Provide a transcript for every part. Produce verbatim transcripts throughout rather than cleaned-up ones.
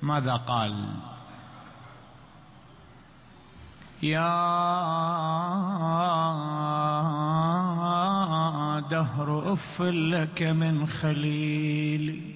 ماذا قال؟ يا دهر أف لك من خليل.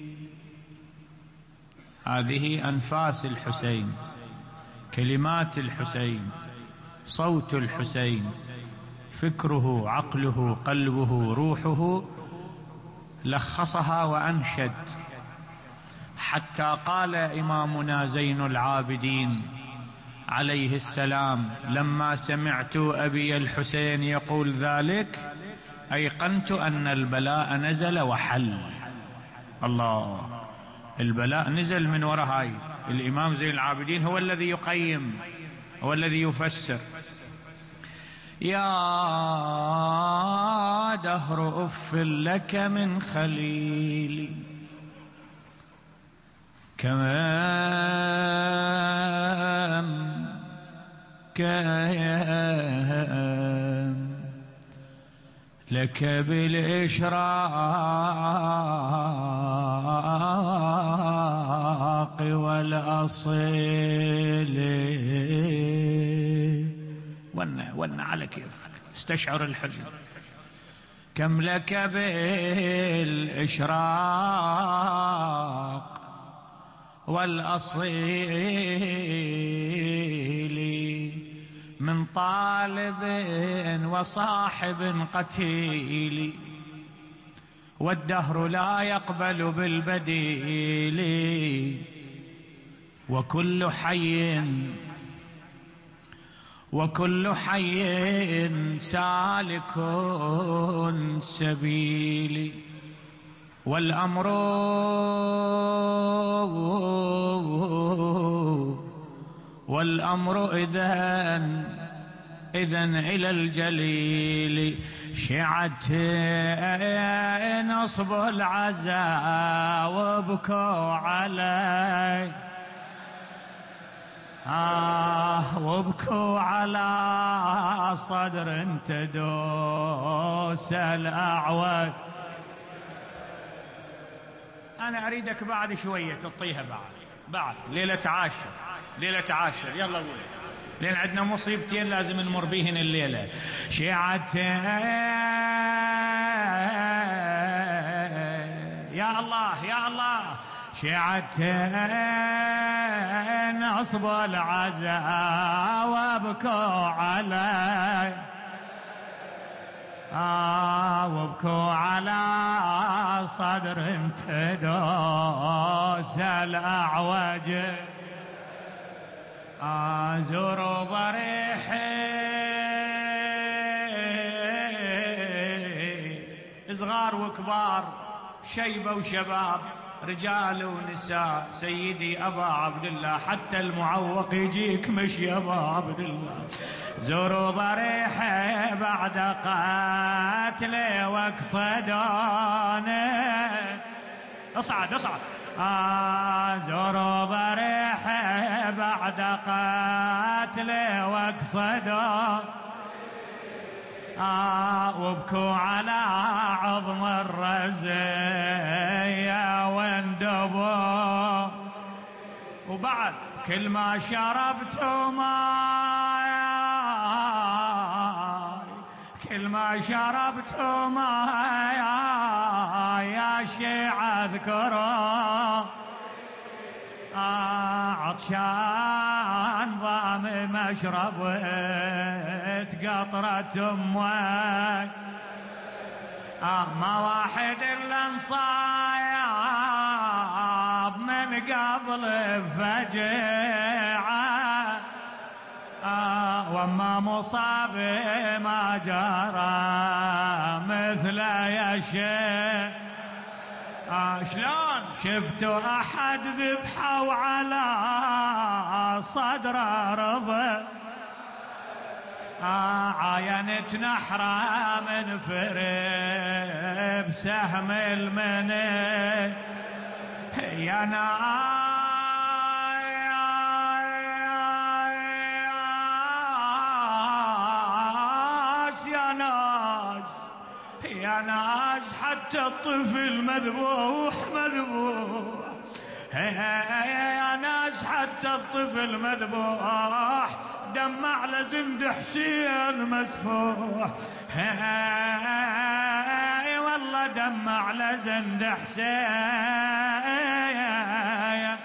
هذه أنفاس الحسين، كلمات الحسين، صوت الحسين، فكره، عقله، قلبه، روحه، لخصها وأنشد. حتى قال إمامنا زين العابدين عليه السلام: لما سمعت أبي الحسين يقول ذلك أيقنت أن البلاء نزل وحل. الله، البلاء نزل من وراء هاي. الإمام زين العابدين هو الذي يقيم، هو الذي يفسر. يا دهر أف لك من خليلي، كم كم لك بالإشراق والأصيل. ون ون على كيفك، استشعر الحزن. كم لك بالإشراق والأصيل من طالب وصاحب قتيل، والدهر لا يقبل بالبديل، وكل حي وكل حي سالك سبيل. والأمر والأمر إذن إذن إلى الجليل. شعت نصب العزاء وبكوا علي، آه وبكوا على صدر تدوس الأعوج. أنا أريدك بعد شوية تطيها بعد بعد ليلة عاشر، ليلة عاشر يلا قول، لأن عندنا مصيبتين لازم نمر بيهن الليلة. شيعت يا الله يا الله، شيعت نصب العزاء وابكوا علي، آه وابكوا على صدر تدوس الأعوج. آه زوروا ضريحي صغار وكبار، شيبة وشباب، رجال ونساء، سيدي أبا عبد الله، حتى المعوق يجيك مش يا أبا عبد الله. زوروا ضريحي بعد قاتلي واقصدوني، اصعد اصعد. آه زوروا ضريحي بعد قاتلي واقصدوني، آه وابكوا على عظم الرزية واندبوا. وبعد كل ما شربت ماي، كل ما شربت ماي يا شيعة اذكره، آه عطشان ضام مشرب قطرة امك، آه ما واحد الا انصايب من قبل فجعه، آه وما مصاب ما جرى مثل يا شيخ. آه شلون شفتوا احد ذبحوا على صدر رضا، آه عاينت نحرة من فرب سهم المني يا ناس يا ناس يا ناس، حتى الطفل مذبوح مذبوح. يا ناس حتى الطفل مذبوح، دمع لزند حسين مسفوح. هاي والله دمع لزند حسين،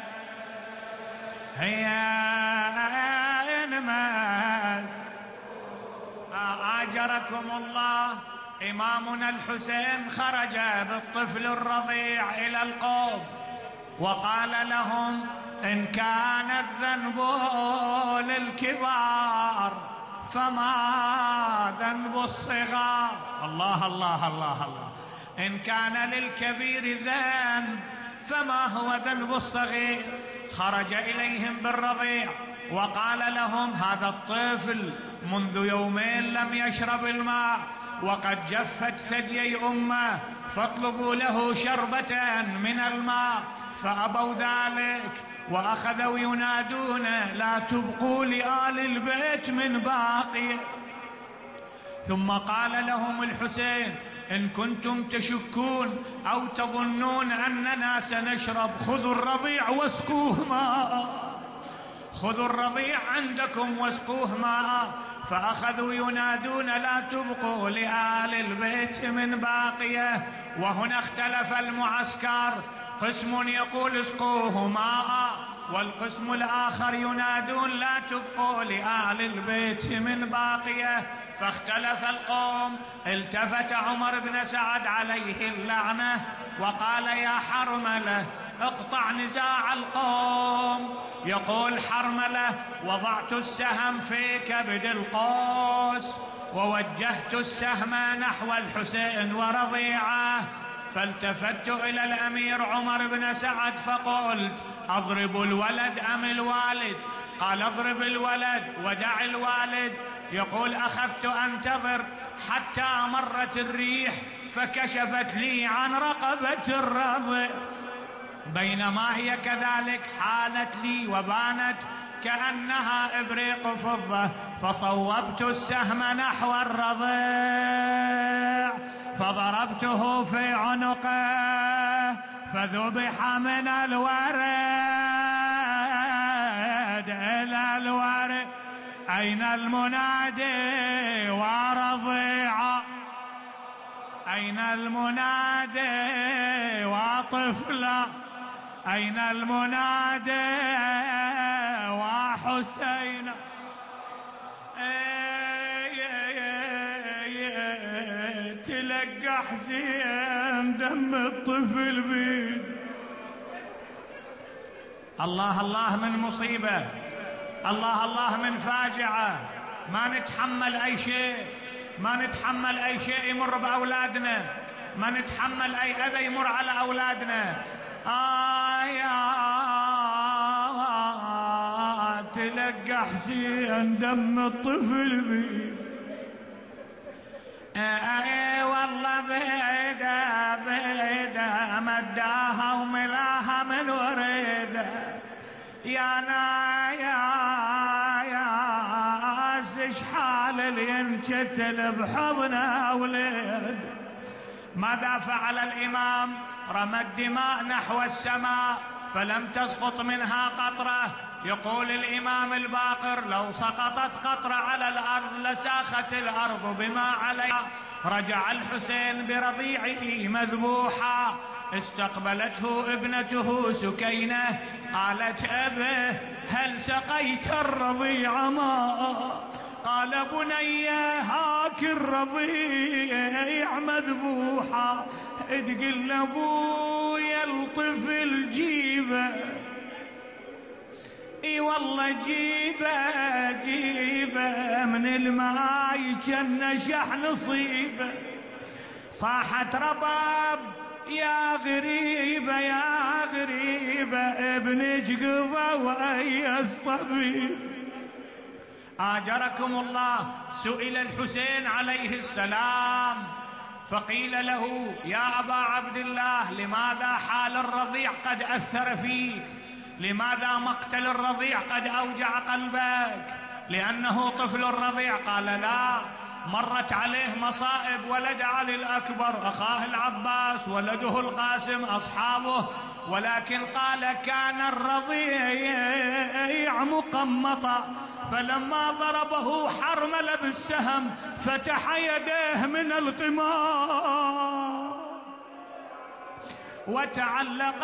هي نماز. آجركم الله، إمامنا الحسين خرج بالطفل الرضيع إلى القوم وقال لهم: إن كان الذنب للكبار فما ذنب الصغار. الله الله الله الله. إن كان للكبير ذنب فما هو ذنب الصغير. خرج إليهم بالرضيع وقال لهم: هذا الطفل منذ يومين لم يشرب الماء وقد جفت ثديي أمه، فاطلبوا له شربة من الماء. فأبوا ذلك وأخذوا ينادون: لا تبقوا لآل البيت من باقي. ثم قال لهم الحسين: إن كنتم تشكون أو تظنون أننا سنشرب، خذوا الرضيع واسقوه ماء، خذوا الرضيع عندكم واسقوه ماء. فأخذوا ينادون: لا تبقوا لآل البيت من باقية. وهنا اختلف المعسكر، قسم يقول اسقوه ماء، والقسم الآخر ينادون: لا تبقوا لآل البيت من باقية. فاختلف القوم. التفت عمر بن سعد عليه اللعنة وقال: يا حرملة اقطع نزاع القوم. يقول حرملة: وضعت السهم في كبد القوس ووجهت السهم نحو الحسين ورضيعه، فالتفت إلى الأمير عمر بن سعد فقلت: أضرب الولد أم الوالد؟ قال: اضرب الولد ودع الوالد. يقول: أخذت أنتظر حتى مرت الريح فكشفت لي عن رقبة الرضيع، بينما هي كذلك حالت لي وبانت كأنها إبريق فضة، فصوبت السهم نحو الرضيع فضربته في عنقه فذبح من الورد إلى الورد. أين المنادي ورضيعه؟ أين المنادي وطفله؟ أين المنادي وحسين؟ تلقى حسين دم الطفل بيد. الله الله من مصيبة، الله الله من فاجعة. ما نتحمل أي شيء، ما نتحمل أي شيء يمر بأولادنا، ما نتحمل أي أذى يمر على أولادنا. آيات تلقى حسين دم الطفل بيه. اي والله بيده بيده مداها وملاها من وريده. يا نا يا يا شحال اللي ينشتل بحضن اولاد. ماذا فعل الإمام؟ رمى الدماء نحو السماء فلم تسقط منها قطرة. يقول الإمام الباقر: لو سقطت قطرة على الأرض لساخت الأرض بما عليها. رجع الحسين برضيعه مذبوحا، استقبلته ابنته سكينة قالت: أبه هل سقيت الرضيع ماء؟ قال: بني هاك الرضيع مذبوحا، اتقل لابويا الطفل جيبه. اي والله جيبه جيبه من الماي جن شحن صيبه. صاحت رباب: يا غريبه يا غريبه ابنك قضى وايس طبيب. آجركم الله، سئل الحسين عليه السلام فقيل له: يا أبا عبد الله، لماذا حال الرضيع قد أثر فيك؟ لماذا مقتل الرضيع قد أوجع قلبك؟ لأنه طفل الرضيع. قال: لا، مرت عليه مصائب. ولد علي الأكبر، أخاه العباس، ولده القاسم، أصحابه ولكن قال كان الرضيع مقمطا، فلما ضربه حرمل بالسهم فتح يديه من القمار وتعلق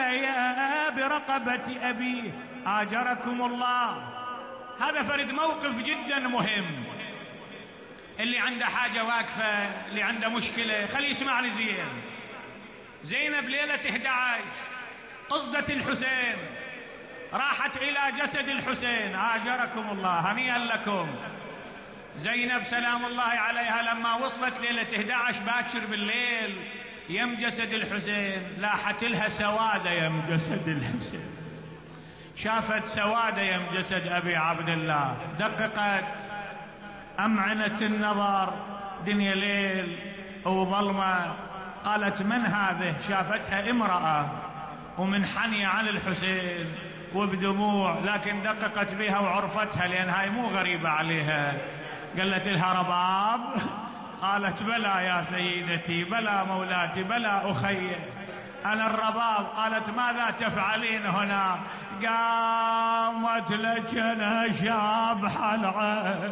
برقبة أبيه. آجركم الله. هذا فرد موقف جدا مهم. اللي عنده حاجة واقفة، اللي عنده مشكلة، خليه يسمعني زين. زينب ليلة أحد عشر قصدت الحسين، راحت إلى جسد الحسين. آجركم الله، هنيئا لكم. زينب سلام الله عليها لما وصلت ليلة أحد عشر باكر بالليل يم جسد الحسين، لاحت لها سوادة يم جسد الحسين، شافت سوادة يم جسد أبي عبد الله، دققت، أمعنت النظر، دنيا ليل وظلمة، قالت من هذه؟ شافتها امرأة ومنحنية عن الحسين وبدموع، لكن دققت بها وعرفتها لأن هاي مو غريبة عليها. قالت لها رباب؟ قالت بلى يا سيدتي، بلى مولاتي، بلى أخي، أنا الرباب. قالت ماذا تفعلين هنا؟ قامت لجنة شابح العين،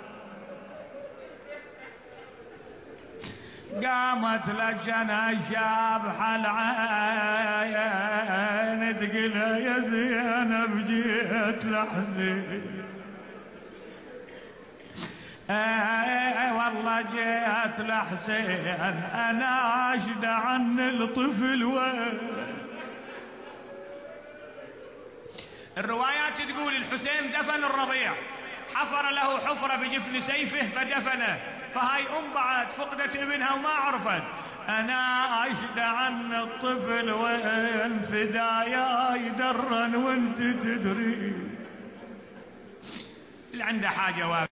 قامت لجنة شابح العين، تقول يا زينب جيت لحسين، اي والله جيت لحسين، انا اشد عن الطفل وين. الروايات تقول الحسين دفن الرضيع، حفر له حفرة بجفن سيفه فدفنه، فهاي ام بعد فقدت ابنها وما عرفت. انا اشد عن الطفل وين، فداياي درا وانت تدري. اللي عنده حاجة واقف